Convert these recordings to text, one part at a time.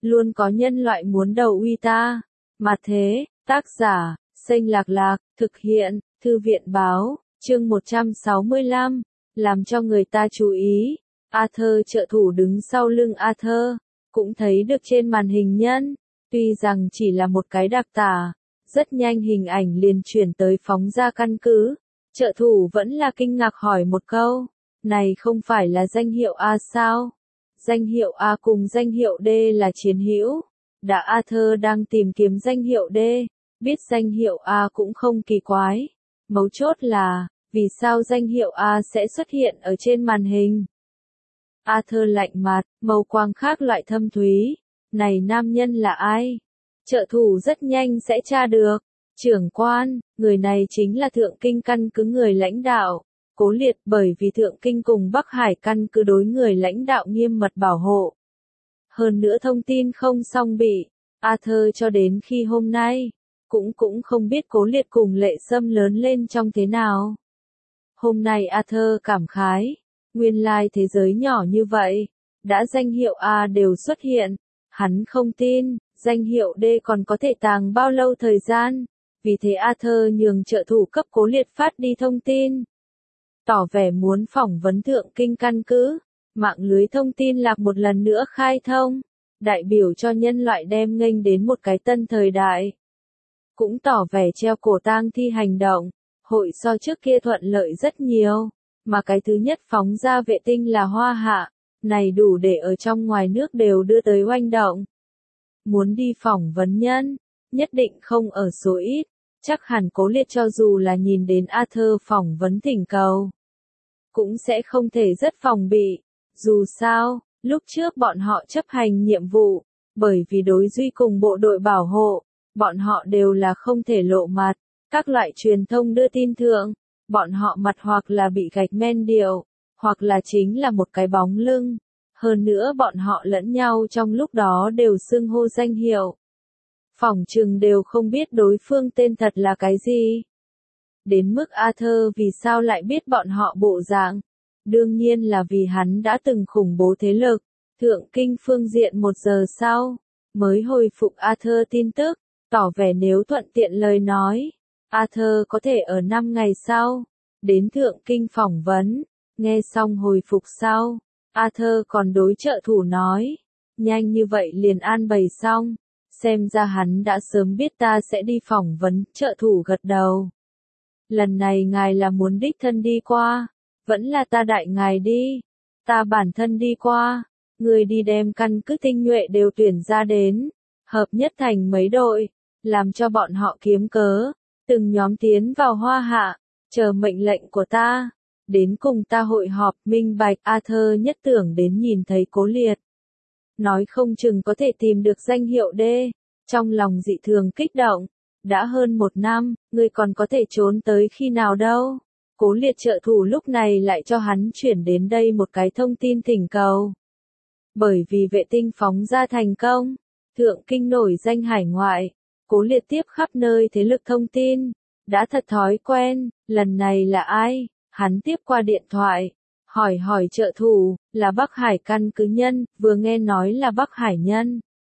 luôn có nhân loại muốn đầu uy ta. Mà thế, tác giả, Xanh Lạc Lạc, thực hiện, Thư viện báo, chương 165, làm cho người ta chú ý. Arthur trợ thủ đứng sau lưng Arthur, cũng thấy được trên màn hình nhân, tuy rằng chỉ là một cái đặc tả, rất nhanh hình ảnh liền chuyển tới phóng ra căn cứ. Trợ thủ vẫn là kinh ngạc hỏi một câu, này không phải là danh hiệu A sao? Danh hiệu A cùng danh hiệu D là chiến hữu. Đã Arthur đang tìm kiếm danh hiệu D, biết danh hiệu A cũng không kỳ quái. Mấu chốt là, vì sao danh hiệu A sẽ xuất hiện ở trên màn hình? Arthur lạnh mặt, màu quang khác loại thâm thúy. Này nam nhân là ai? Trợ thủ rất nhanh sẽ tra được. Trưởng quan, người này chính là Thượng Kinh căn cứ người lãnh đạo. Cố Liệt, bởi vì Thượng Kinh cùng Bắc Hải căn cứ đối người lãnh đạo nghiêm mật bảo hộ. Hơn nữa thông tin không song bị, Arthur cho đến khi hôm nay, cũng không biết Cố Liệt cùng Lệ Sâm lớn lên trong thế nào. Hôm nay Arthur cảm khái, nguyên lai thế giới nhỏ như vậy, đã danh hiệu A đều xuất hiện, hắn không tin, danh hiệu D còn có thể tàng bao lâu thời gian, vì thế Arthur nhường trợ thủ cấp Cố Liệt phát đi thông tin. Tỏ vẻ muốn phỏng vấn Thượng Kinh căn cứ, mạng lưới thông tin lạc một lần nữa khai thông, đại biểu cho nhân loại đem nghênh đến một cái tân thời đại. Cũng tỏ vẻ treo cổ tang thi hành động, hội so trước kia thuận lợi rất nhiều, mà cái thứ nhất phóng ra vệ tinh là Hoa Hạ, này đủ để ở trong ngoài nước đều đưa tới oanh động. Muốn đi phỏng vấn nhân, nhất định không ở số ít, chắc hẳn Cố Liệt cho dù là nhìn đến Arthur phỏng vấn thỉnh cầu, cũng sẽ không thể rất phòng bị, dù sao, lúc trước bọn họ chấp hành nhiệm vụ, bởi vì đối duy cùng bộ đội bảo hộ, bọn họ đều là không thể lộ mặt, các loại truyền thông đưa tin thượng, bọn họ mặt hoặc là bị gạch men điệu, hoặc là chính là một cái bóng lưng, hơn nữa bọn họ lẫn nhau trong lúc đó đều xưng hô danh hiệu. Phỏng chừng đều không biết đối phương tên thật là cái gì. Đến mức Arthur vì sao lại biết bọn họ bộ dạng? Đương nhiên là vì hắn đã từng khủng bố thế lực. Thượng Kinh phương diện 1 giờ sau, mới hồi phục Arthur tin tức, tỏ vẻ nếu thuận tiện lời nói, Arthur có thể ở 5 ngày sau, đến Thượng Kinh phỏng vấn. Nghe xong hồi phục sau, Arthur còn đối trợ thủ nói, nhanh như vậy liền an bày xong, xem ra hắn đã sớm biết ta sẽ đi phỏng vấn, trợ thủ gật đầu. Lần này ngài là muốn đích thân đi qua, vẫn là ta đại ngài đi, ta bản thân đi qua, người đi đem căn cứ tinh nhuệ đều tuyển ra đến, hợp nhất thành mấy đội, làm cho bọn họ kiếm cớ, từng nhóm tiến vào Hoa Hạ, chờ mệnh lệnh của ta, đến cùng ta hội họp minh bạch. Arthur nhất tưởng đến nhìn thấy Cố Liệt, nói không chừng có thể tìm được danh hiệu D, trong lòng dị thường kích động. Đã hơn 1 năm, ngươi còn có thể trốn tới khi nào đâu? Cố Liệt trợ thủ lúc này lại cho hắn chuyển đến đây một cái thông tin thỉnh cầu. Bởi vì vệ tinh phóng ra thành công, Thượng Kinh nổi danh hải ngoại, Cố Liệt tiếp khắp nơi thế lực thông tin, đã thật thói quen, lần này là ai? Hắn tiếp qua điện thoại, hỏi trợ thủ, là Bắc Hải căn cứ nhân, vừa nghe nói là Bắc Hải nhân.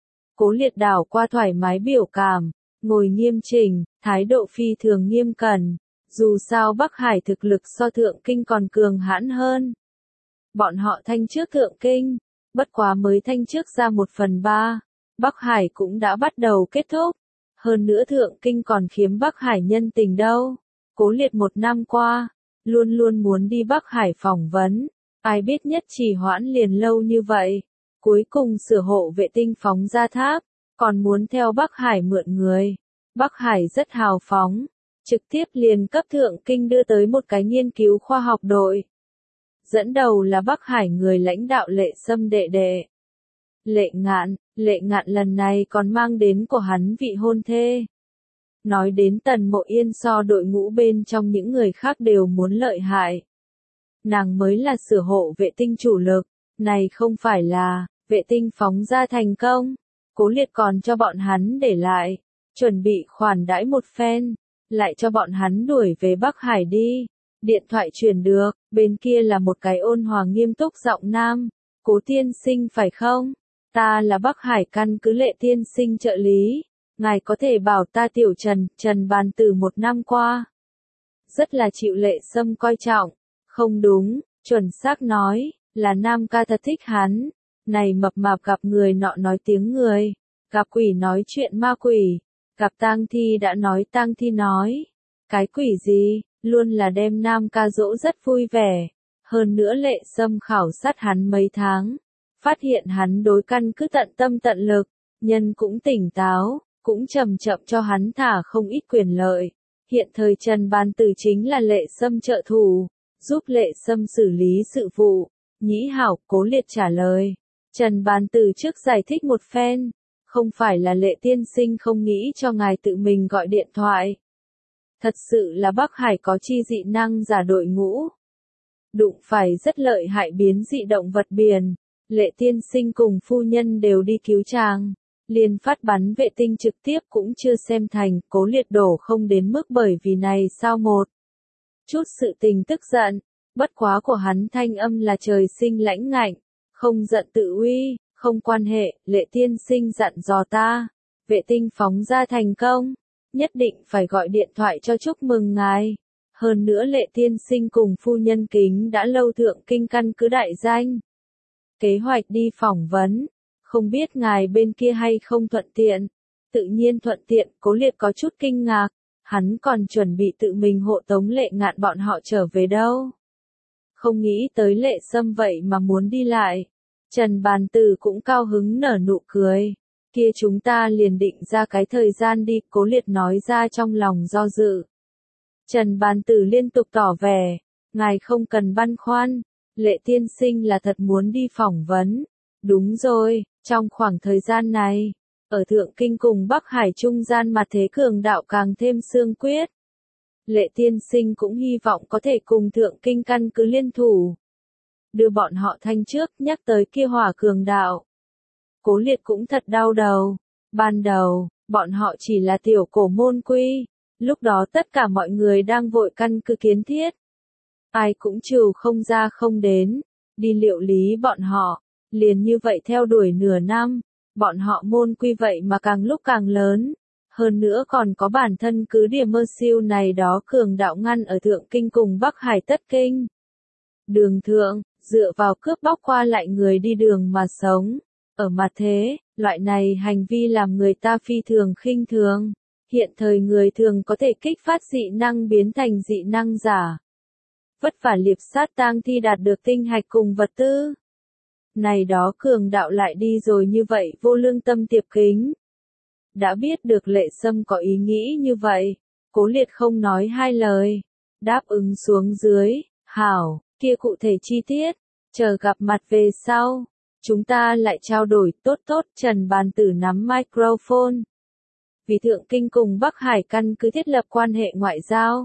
Cố Liệt đảo qua thoải mái biểu cảm, ngồi nghiêm chỉnh, thái độ phi thường nghiêm cẩn, dù sao Bắc Hải thực lực so Thượng Kinh còn cường hãn hơn. Bọn họ thanh trước Thượng Kinh, bất quá mới thanh trước ra 1/3, Bắc Hải cũng đã bắt đầu kết thúc, hơn nữa Thượng Kinh còn khiếm Bắc Hải nhân tình đâu. Cố Liệt 1 năm qua, luôn luôn muốn đi Bắc Hải phỏng vấn, ai biết nhất trì hoãn liền lâu như vậy, cuối cùng sửa hộ vệ tinh phóng ra tháp, còn muốn theo Bắc Hải mượn người. Bắc Hải rất hào phóng, trực tiếp liền cấp Thượng Kinh đưa tới một cái nghiên cứu khoa học đội. Dẫn đầu là Bắc Hải người lãnh đạo Lệ Sâm đệ đệ. Lệ Ngạn lần này còn mang đến của hắn vị hôn thê. Nói đến Tần Mộ Yên so đội ngũ bên trong những người khác đều muốn lợi hại. Nàng mới là sửa hộ vệ tinh chủ lực, này không phải là vệ tinh phóng ra thành công. Cố Liệt còn cho bọn hắn để lại, chuẩn bị khoản đãi một phen, lại cho bọn hắn đuổi về Bắc Hải đi. Điện thoại truyền được, bên kia là một cái ôn hòa nghiêm túc giọng nam. Cố tiên sinh phải không? Ta là Bắc Hải căn cứ Lệ tiên sinh trợ lý. Ngài có thể bảo ta tiểu Trần, Trần Bàn Tử 1 năm qua. Rất là chịu Lệ Sâm coi trọng. Không đúng, chuẩn xác nói, là Nam ca thật thích hắn. Này mập mạp gặp người nọ nói tiếng người. Gặp quỷ nói chuyện ma quỷ. Gặp tang thi đã nói tang thi nói. Cái quỷ gì, luôn là đem Nam ca dỗ rất vui vẻ. Hơn nữa Lệ Sâm khảo sát hắn mấy tháng. Phát hiện hắn đối căn cứ tận tâm tận lực. Nhân cũng tỉnh táo, cũng chậm chậm cho hắn thả không ít quyền lợi. Hiện thời Trần Bàn Tử chính là Lệ Sâm trợ thủ, giúp Lệ Sâm xử lý sự vụ. Nhĩ Hảo, Cố Liệt trả lời. Trần Bàn Tử trước giải thích một phen. Không phải là Lệ tiên sinh không nghĩ cho ngài tự mình gọi điện thoại. Thật sự là Bắc Hải có chi dị năng giả đội ngũ. Đụng phải rất lợi hại biến dị động vật biển. Lệ tiên sinh cùng phu nhân đều đi cứu chàng. Liền phát bắn vệ tinh trực tiếp cũng chưa xem thành, Cố Liệt đổ không đến mức bởi vì này sao một chút sự tình tức giận, bất quá của hắn thanh âm là trời sinh lãnh ngạnh, không giận tự uy, không quan hệ, Lệ tiên sinh dặn dò ta, vệ tinh phóng ra thành công, nhất định phải gọi điện thoại cho chúc mừng ngài. Hơn nữa Lệ tiên sinh cùng phu nhân kính đã lâu thượng kinh căn cứ đại danh. Kế hoạch đi phỏng vấn. Không biết ngài bên kia hay không thuận tiện. Tự nhiên thuận tiện, Cố Liệt có chút kinh ngạc. Hắn còn chuẩn bị tự mình hộ tống Lệ Ngạn bọn họ trở về đâu. Không nghĩ tới Lệ Sâm vậy mà muốn đi lại. Trần Bàn Tử cũng cao hứng nở nụ cười. Kia chúng ta liền định ra cái thời gian đi, Cố Liệt nói ra trong lòng do dự. Trần Bàn Tử liên tục tỏ vẻ. Ngài không cần băn khoăn. Lệ tiên sinh là thật muốn đi phỏng vấn. Đúng rồi, trong khoảng thời gian này, ở Thượng Kinh cùng Bắc Hải trung gian mặt thế cường đạo càng thêm xương quyết. Lệ tiên sinh cũng hy vọng có thể cùng Thượng Kinh căn cứ liên thủ. Đưa bọn họ thanh trước, nhắc tới kia hỏa cường đạo. Cố Liệt cũng thật đau đầu. Ban đầu, bọn họ chỉ là tiểu cổ môn quy. Lúc đó tất cả mọi người đang vội căn cứ kiến thiết. Ai cũng trừ không ra không đến. Đi liệu lý bọn họ. Liền như vậy theo đuổi nửa năm, bọn họ môn quy vậy mà càng lúc càng lớn. Hơn nữa còn có bản thân cứ điểm mơ siêu này đó cường đạo ngăn ở Thượng Kinh cùng Bắc Hải tất kinh. Đường thượng, dựa vào cướp bóc qua lại người đi đường mà sống. Ở mặt thế, loại này hành vi làm người ta phi thường khinh thường. Hiện thời người thường có thể kích phát dị năng biến thành dị năng giả. Vất vả liệp sát tang thi đạt được tinh hạch cùng vật tư. Này đó cường đạo lại đi rồi như vậy vô lương tâm tiệp kính. Đã biết được Lệ Sâm có ý nghĩ như vậy, Cố Liệt không nói hai lời, đáp ứng xuống dưới, hảo, kia cụ thể chi tiết, chờ gặp mặt về sau, chúng ta lại trao đổi tốt tốt. Trần Bàn Tử nắm microphone. Vì Thượng Kinh cùng Bắc Hải căn cứ thiết lập quan hệ ngoại giao.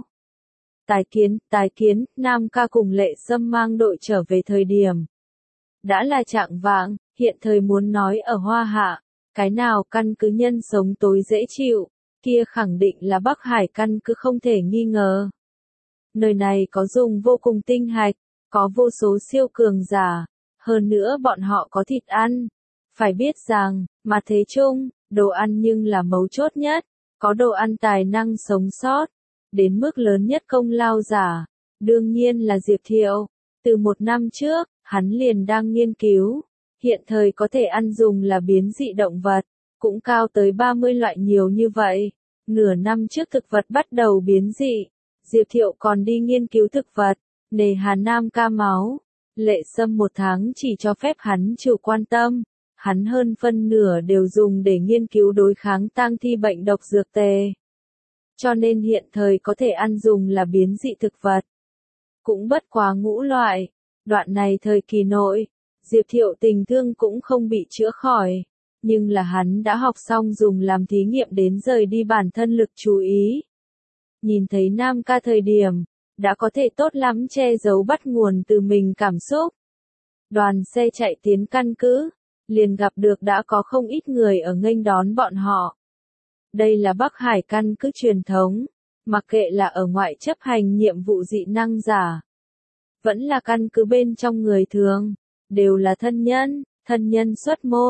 Tái kiến, Nam ca cùng Lệ Sâm mang đội trở về thời điểm. Đã là trạng vạng, hiện thời muốn nói ở Hoa Hạ, cái nào căn cứ nhân sống tối dễ chịu, kia khẳng định là Bắc Hải căn cứ không thể nghi ngờ. Nơi này có dùng vô cùng tinh hạch, có vô số siêu cường giả, hơn nữa bọn họ có thịt ăn. Phải biết rằng, mà thế chung, đồ ăn nhưng là mấu chốt nhất, có đồ ăn tài năng sống sót, đến mức lớn nhất công lao giả, đương nhiên là Diệp Thiệu. Từ 1 năm trước, hắn liền đang nghiên cứu, hiện thời có thể ăn dùng là biến dị động vật, cũng cao tới 30 loại nhiều như vậy. Nửa năm trước thực vật bắt đầu biến dị, Diệp Thiệu còn đi nghiên cứu thực vật, nề hà Nam ca máu. Lệ Sâm 1 tháng chỉ cho phép hắn chịu quan tâm, hắn hơn phân nửa đều dùng để nghiên cứu đối kháng tang thi bệnh độc dược tề. Cho nên hiện thời có thể ăn dùng là biến dị thực vật. Cũng bất quá ngũ loại. Đoạn này thời kỳ nội, Diệp Thiệu tình thương cũng không bị chữa khỏi, nhưng là hắn đã học xong dùng làm thí nghiệm đến rời đi bản thân lực chú ý. Nhìn thấy Nam ca thời điểm, đã có thể tốt lắm che giấu bắt nguồn từ mình cảm xúc. Đoàn xe chạy tiến căn cứ, liền gặp được đã có không ít người ở nghênh đón bọn họ. Đây là Bắc Hải căn cứ truyền thống, mặc kệ là ở ngoại chấp hành nhiệm vụ dị năng giả. Vẫn là căn cứ bên trong người thường, đều là thân nhân xuất môn,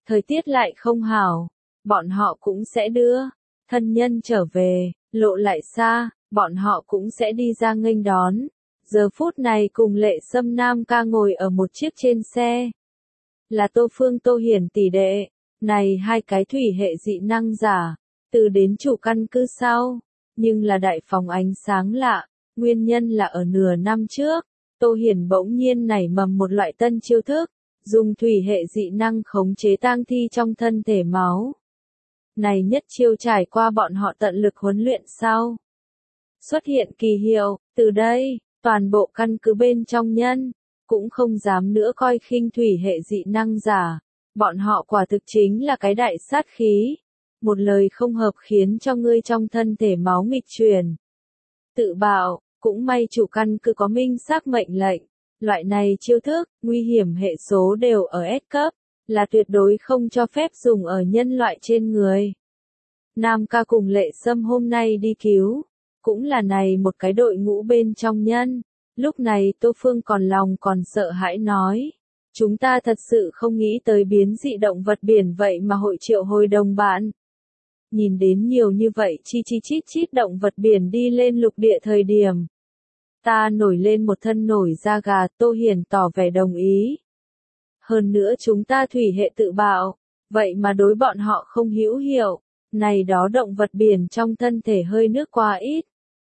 thời tiết lại không hảo, bọn họ cũng sẽ đưa thân nhân trở về, lộ lại xa, bọn họ cũng sẽ đi ra nghênh đón. Giờ phút này cùng Lệ Sâm Nam ca ngồi ở một chiếc trên xe. Là Tô Phương Tô Hiển tỷ đệ, này hai cái thủy hệ dị năng giả, từ đến chủ căn cứ sau, nhưng là đại phóng ánh sáng lạ, nguyên nhân là ở nửa năm trước, Tô Hiển bỗng nhiên nảy mầm một loại tân chiêu thức, dùng thủy hệ dị năng khống chế tang thi trong thân thể máu. Này nhất chiêu trải qua bọn họ tận lực huấn luyện sau. Xuất hiện kỳ hiệu, từ đây, toàn bộ căn cứ bên trong nhân, cũng không dám nữa coi khinh thủy hệ dị năng giả. Bọn họ quả thực chính là cái đại sát khí. Một lời không hợp khiến cho ngươi trong thân thể máu nghịch chuyển. Tự bạo, cũng may chủ căn cứ có minh xác mệnh lệnh. Loại này chiêu thức, nguy hiểm hệ số đều ở S cấp, là tuyệt đối không cho phép dùng ở nhân loại trên người. Nam ca cùng Lệ Sâm hôm nay đi cứu, cũng là này một cái đội ngũ bên trong nhân. Lúc này Tô Phương còn sợ hãi nói. Chúng ta thật sự không nghĩ tới biến dị động vật biển vậy mà hội triệu hồi đồng bạn. Nhìn đến nhiều như vậy chi chít động vật biển đi lên lục địa thời điểm. Ta nổi lên một thân nổi da gà, Tô Hiển tỏ vẻ đồng ý. Hơn nữa chúng ta thủy hệ tự bạo, vậy mà đối bọn họ không hữu hiệu, này đó động vật biển trong thân thể hơi nước quá ít.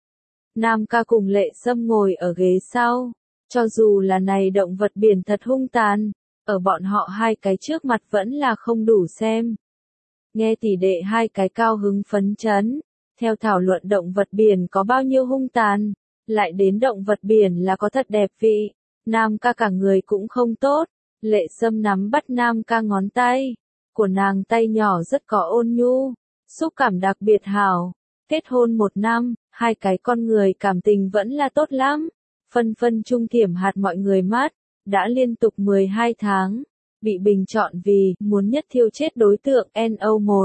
Nam ca cùng Lệ Sâm ngồi ở ghế sau, cho dù là này động vật biển thật hung tàn, ở bọn họ hai cái trước mặt vẫn là không đủ xem. Nghe tỷ đệ hai cái cao hứng phấn chấn, theo thảo luận động vật biển có bao nhiêu hung tàn, lại đến động vật biển là có thật đẹp vị, Nam ca cả người cũng không tốt, Lệ Sâm nắm bắt Nam ca ngón tay, của nàng tay nhỏ rất có ôn nhu, xúc cảm đặc biệt hảo, kết hôn 1 năm, hai cái con người cảm tình vẫn là tốt lắm, phân phân chung thiểm hạt mọi người mắt, đã liên tục 12 tháng, bị bình chọn vì muốn nhất thiêu chết đối tượng NO1.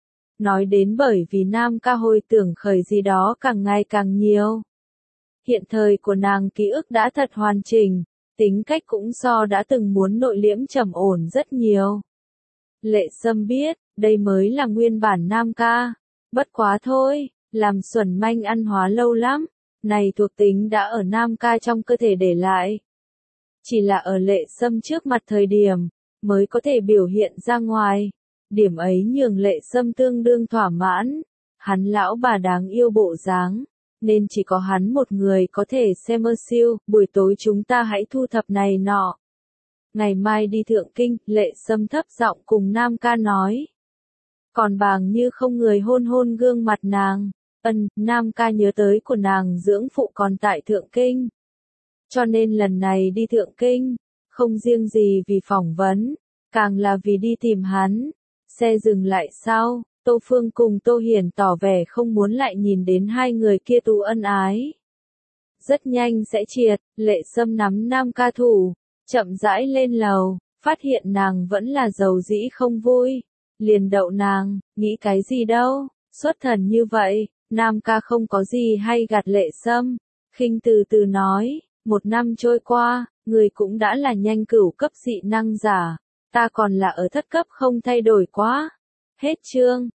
Nói đến bởi vì Nam ca hồi tưởng khởi gì đó càng ngày càng nhiều. Hiện thời của nàng ký ức đã thật hoàn chỉnh, tính cách cũng so đã từng muốn nội liễm trầm ổn rất nhiều. Lệ Sâm biết, đây mới là nguyên bản Nam ca. Bất quá thôi, làm xuẩn manh ăn hóa lâu lắm, này thuộc tính đã ở Nam ca trong cơ thể để lại. Chỉ là ở Lệ Sâm trước mặt thời điểm, mới có thể biểu hiện ra ngoài. Điểm ấy nhường Lệ Sâm tương đương thỏa mãn. Hắn lão bà đáng yêu bộ dáng, nên chỉ có hắn một người có thể xem ơ siêu, buổi tối chúng ta hãy thu thập này nọ. Ngày mai đi Thượng Kinh, Lệ Sâm thấp giọng cùng Nam ca nói. Còn bàng như không người hôn hôn gương mặt nàng. Nam ca nhớ tới của nàng dưỡng phụ còn tại Thượng Kinh. Cho nên lần này đi Thượng Kinh, không riêng gì vì phỏng vấn, càng là vì đi tìm hắn. Xe dừng lại sau, Tô Phương cùng Tô Hiển tỏ vẻ không muốn lại nhìn đến hai người kia tu ân ái. Rất nhanh sẽ triệt, Lệ Sâm nắm Nam ca thủ, chậm rãi lên lầu, phát hiện nàng vẫn là giàu dĩ không vui. Liền đậu nàng, nghĩ cái gì đâu, xuất thần như vậy, Nam ca không có gì hay gạt Lệ Sâm, khinh từ từ nói, 1 năm trôi qua, người cũng đã là nhanh cửu cấp dị năng giả, ta còn là ở thất cấp không thay đổi quá. Hết chương.